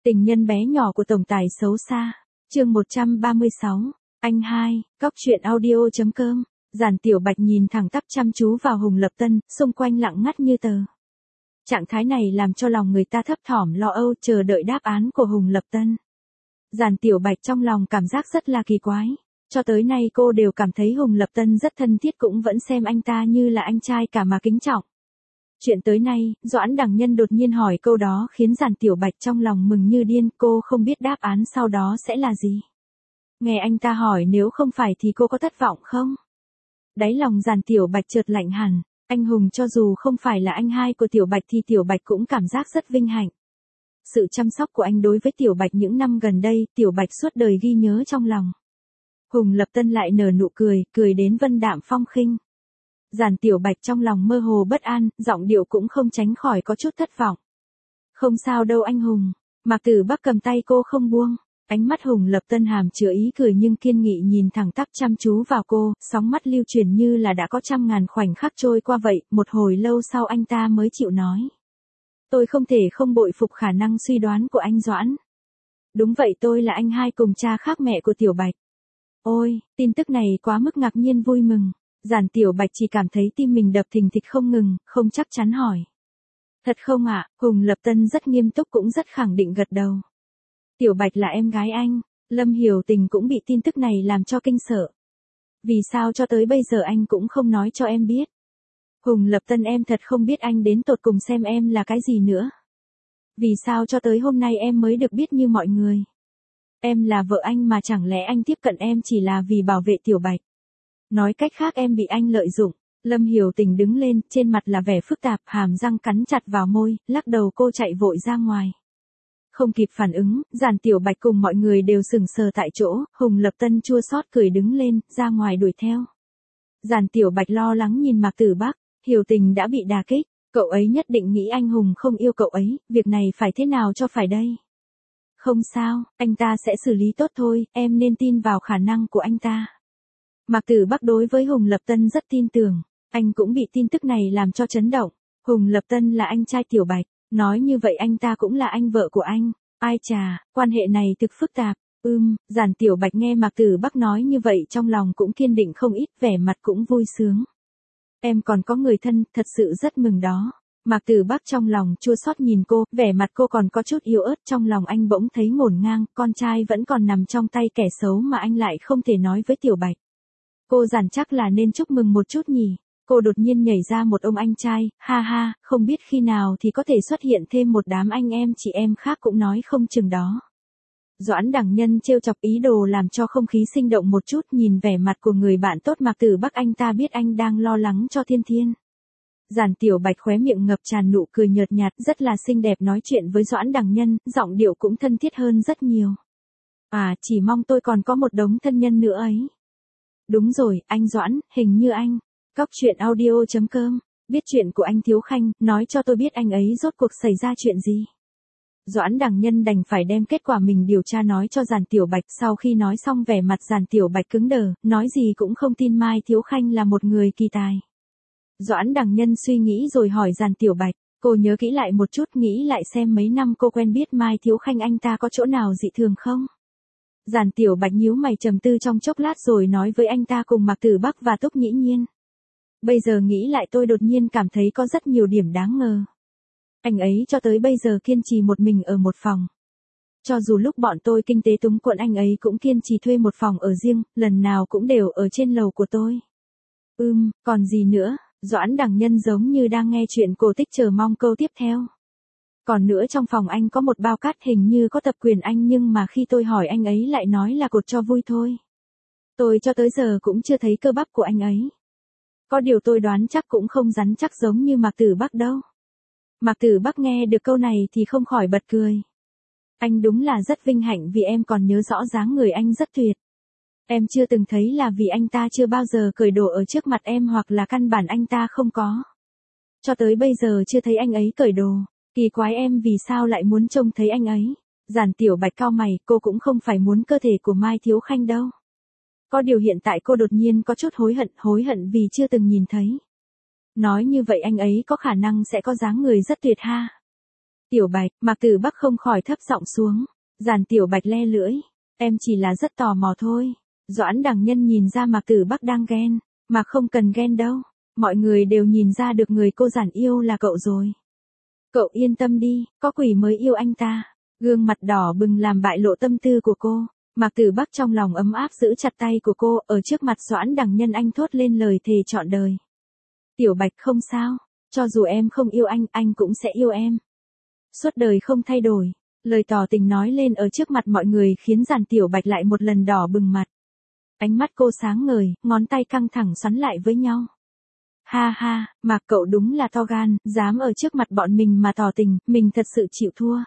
Tình nhân bé nhỏ của tổng tài xấu xa. Chương 136. Anh hai, Cóc truyện audio.com. Giản Tiểu Bạch nhìn thẳng tắp chăm chú vào Hùng Lập Tân, xung quanh lặng ngắt như tờ. Trạng thái này làm cho lòng người ta thấp thỏm lo âu chờ đợi đáp án của Hùng Lập Tân. Giản Tiểu Bạch trong lòng cảm giác rất là kỳ quái. Cho tới nay cô đều cảm thấy Hùng Lập Tân rất thân thiết, cũng vẫn xem anh ta như là anh trai cả mà kính trọng. Chuyện tới nay, Doãn Đằng Nhân đột nhiên hỏi câu đó khiến Giản Tiểu Bạch trong lòng mừng như điên, cô không biết đáp án sau đó sẽ là gì. Nghe anh ta hỏi nếu không phải thì cô có thất vọng không? Đáy lòng Giản Tiểu Bạch chợt lạnh hẳn, anh Hùng cho dù không phải là anh hai của Tiểu Bạch thì Tiểu Bạch cũng cảm giác rất vinh hạnh. Sự chăm sóc của anh đối với Tiểu Bạch những năm gần đây, Tiểu Bạch suốt đời ghi nhớ trong lòng. Hùng Lập Tân lại nở nụ cười, cười đến vân đạm phong khinh. Giản Tiểu Bạch trong lòng mơ hồ bất an, giọng điệu cũng không tránh khỏi có chút thất vọng. Không sao đâu anh Hùng. Mạc Tử Bắc cầm tay cô không buông. Ánh mắt Hùng Lập Tân hàm chứa ý cười nhưng kiên nghị nhìn thẳng tắp chăm chú vào cô, sóng mắt lưu truyền như là đã có trăm ngàn khoảnh khắc trôi qua vậy, một hồi lâu sau anh ta mới chịu nói. Tôi không thể không bội phục khả năng suy đoán của anh Doãn. Đúng vậy, tôi là anh hai cùng cha khác mẹ của Tiểu Bạch. Ôi, tin tức này quá mức ngạc nhiên vui mừng. Giản Tiểu Bạch chỉ cảm thấy tim mình đập thình thịch không ngừng, không chắc chắn hỏi. Thật không ạ? Hùng Lập Tân rất nghiêm túc cũng rất khẳng định gật đầu. Tiểu Bạch là em gái anh. Lâm Hiểu Tình cũng bị tin tức này làm cho kinh sợ. Vì sao cho tới bây giờ anh cũng không nói cho em biết? Hùng Lập Tân, em thật không biết anh đến tột cùng xem em là cái gì nữa. Vì sao cho tới hôm nay em mới được biết như mọi người? Em là vợ anh mà chẳng lẽ anh tiếp cận em chỉ là vì bảo vệ Tiểu Bạch? Nói cách khác em bị anh lợi dụng. Lâm Hiểu Tình đứng lên, trên mặt là vẻ phức tạp, hàm răng cắn chặt vào môi, lắc đầu cô chạy vội ra ngoài. Không kịp phản ứng, Giản Tiểu Bạch cùng mọi người đều sững sờ tại chỗ, Hùng Lập Tân chua xót cười đứng lên, ra ngoài đuổi theo. Giản Tiểu Bạch lo lắng nhìn Mạc Tử Bắc, Hiểu Tình đã bị đả kích, cậu ấy nhất định nghĩ anh Hùng không yêu cậu ấy, việc này phải thế nào cho phải đây? Không sao, anh ta sẽ xử lý tốt thôi, em nên tin vào khả năng của anh ta. Mạc Tử Bắc đối với Hùng Lập Tân rất tin tưởng, anh cũng bị tin tức này làm cho chấn động. Hùng Lập Tân là anh trai Tiểu Bạch, nói như vậy anh ta cũng là anh vợ của anh. Ai chà, quan hệ này thực phức tạp. Giản Tiểu Bạch nghe Mạc Tử Bắc nói như vậy trong lòng cũng kiên định không ít, vẻ mặt cũng vui sướng. Em còn có người thân, thật sự rất mừng đó. Mạc Tử Bắc trong lòng chua xót nhìn cô, vẻ mặt cô còn có chút yếu ớt, trong lòng anh bỗng thấy ngổn ngang, con trai vẫn còn nằm trong tay kẻ xấu mà anh lại không thể nói với Tiểu Bạch. Cô Giản chắc là nên chúc mừng một chút nhỉ. Cô đột nhiên nhảy ra một ông anh trai, ha ha, không biết khi nào thì có thể xuất hiện thêm một đám anh em chị em khác cũng nói không chừng đó. Doãn Đằng Nhân trêu chọc ý đồ làm cho không khí sinh động một chút, nhìn vẻ mặt của người bạn tốt Mạc Tử Bắc anh ta biết anh đang lo lắng cho Thiên Thiên. Giản Tiểu Bạch khóe miệng ngập tràn nụ cười nhợt nhạt, rất là xinh đẹp, nói chuyện với Doãn Đằng Nhân, giọng điệu cũng thân thiết hơn rất nhiều. À, chỉ mong tôi còn có một đống thân nhân nữa ấy. Đúng rồi, anh Doãn, hình như anh. Cóc truyện audio.com. Biết chuyện của anh Thiếu Khanh, nói cho tôi biết anh ấy rốt cuộc xảy ra chuyện gì. Doãn Đằng Nhân đành phải đem kết quả mình điều tra nói cho Giản Tiểu Bạch, sau khi nói xong vẻ mặt Giản Tiểu Bạch cứng đờ, nói gì cũng không tin Mai Thiếu Khanh là một người kỳ tài. Doãn Đằng Nhân suy nghĩ rồi hỏi Giản Tiểu Bạch, cô nhớ kỹ lại một chút, nghĩ lại xem mấy năm cô quen biết Mai Thiếu Khanh anh ta có chỗ nào dị thường không? Giản Tiểu Bạch nhíu mày trầm tư trong chốc lát rồi nói với anh ta cùng Mạc Tử Bắc và Túc Nhĩ Nhiên. Bây giờ nghĩ lại tôi đột nhiên cảm thấy có rất nhiều điểm đáng ngờ. Anh ấy cho tới bây giờ kiên trì một mình ở một phòng. Cho dù lúc bọn tôi kinh tế túng quẫn anh ấy cũng kiên trì thuê một phòng ở riêng, lần nào cũng đều ở trên lầu của tôi. Còn gì nữa? Doãn Đằng Nhân giống như đang nghe chuyện cổ tích chờ mong câu tiếp theo. Còn nữa, trong phòng anh có một bao cát hình như có tập quyền anh, nhưng mà khi tôi hỏi anh ấy lại nói là cột cho vui thôi. Tôi cho tới giờ cũng chưa thấy cơ bắp của anh ấy. Có điều tôi đoán chắc cũng không rắn chắc giống như Mạc Tử Bắc đâu. Mạc Tử Bắc nghe được câu này thì không khỏi bật cười. Anh đúng là rất vinh hạnh vì em còn nhớ rõ dáng người anh rất tuyệt. Em chưa từng thấy là vì anh ta chưa bao giờ cởi đồ ở trước mặt em, hoặc là căn bản anh ta không có. Cho tới bây giờ chưa thấy anh ấy cởi đồ. Kỳ quái, em vì sao lại muốn trông thấy anh ấy? Giản Tiểu Bạch cau mày, cô cũng không phải muốn cơ thể của Mai Thiếu Khanh đâu. Có điều hiện tại cô đột nhiên có chút hối hận vì chưa từng nhìn thấy. Nói như vậy anh ấy có khả năng sẽ có dáng người rất tuyệt ha. Tiểu Bạch, Mạc Tử Bắc không khỏi thấp giọng xuống. Giản Tiểu Bạch le lưỡi. Em chỉ là rất tò mò thôi. Doãn Đằng Nhân nhìn ra Mạc Tử Bắc đang ghen. Mà không cần ghen đâu. Mọi người đều nhìn ra được người cô giản yêu là cậu rồi. Cậu yên tâm đi, có quỷ mới yêu anh ta. Gương mặt đỏ bừng làm bại lộ tâm tư của cô. Mạc Tử Bắc trong lòng ấm áp giữ chặt tay của cô, ở trước mặt Doãn Đằng Nhân anh thốt lên lời thề trọn đời. Tiểu Bạch không sao, cho dù em không yêu anh cũng sẽ yêu em. Suốt đời không thay đổi. Lời tỏ tình nói lên ở trước mặt mọi người khiến Giản Tiểu Bạch lại một lần đỏ bừng mặt. Ánh mắt cô sáng ngời, ngón tay căng thẳng xoắn lại với nhau. Ha ha, Mạc cậu đúng là to gan, dám ở trước mặt bọn mình mà tỏ tình, mình thật sự chịu thua.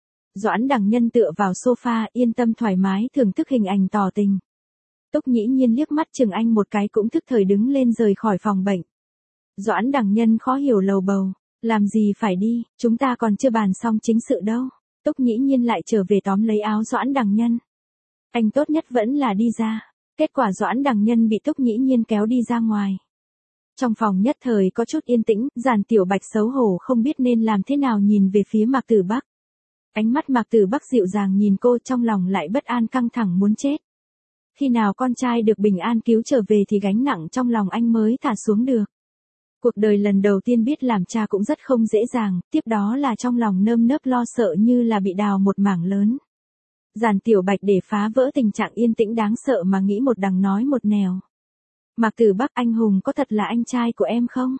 Doãn Đằng Nhân tựa vào sofa, yên tâm thoải mái thưởng thức hình ảnh tỏ tình. Túc Nhĩ Nhiên liếc mắt chừng anh một cái cũng thức thời đứng lên rời khỏi phòng bệnh. Doãn Đằng Nhân khó hiểu lầu bầu, làm gì phải đi, chúng ta còn chưa bàn xong chính sự đâu. Túc Nhĩ Nhiên lại trở về tóm lấy áo Doãn Đằng Nhân. Anh tốt nhất vẫn là đi ra. Kết quả Doãn Đằng Nhân bị Túc Nhĩ Nhiên kéo đi ra ngoài. Trong phòng nhất thời có chút yên tĩnh, Giản Tiểu Bạch xấu hổ không biết nên làm thế nào nhìn về phía Mạc Tử Bắc. Ánh mắt Mạc Tử Bắc dịu dàng nhìn cô, trong lòng lại bất an căng thẳng muốn chết. Khi nào con trai được bình an cứu trở về thì gánh nặng trong lòng anh mới thả xuống được. Cuộc đời lần đầu tiên biết làm cha cũng rất không dễ dàng, tiếp đó là trong lòng nơm nớp lo sợ như là bị đào một mảng lớn. Giản Tiểu Bạch để phá vỡ tình trạng yên tĩnh đáng sợ mà nghĩ một đằng nói một nẻo. Mạc Tử Bắc, anh Hùng có thật là anh trai của em không?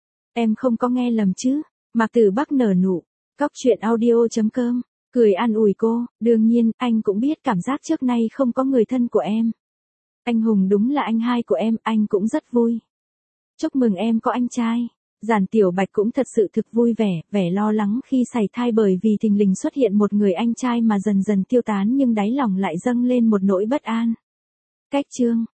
Em không có nghe lầm chứ? Mạc Tử Bắc nở nụ. Cóc truyện audio.com, cười an ủi cô, đương nhiên, anh cũng biết cảm giác trước nay không có người thân của em. Anh Hùng đúng là anh hai của em, anh cũng rất vui. Chúc mừng em có anh trai. Giản Tiểu Bạch cũng thật sự thực vui vẻ, vẻ lo lắng khi sảy thai bởi vì thình lình xuất hiện một người anh trai mà dần dần tiêu tán nhưng đáy lòng lại dâng lên một nỗi bất an. Cách chương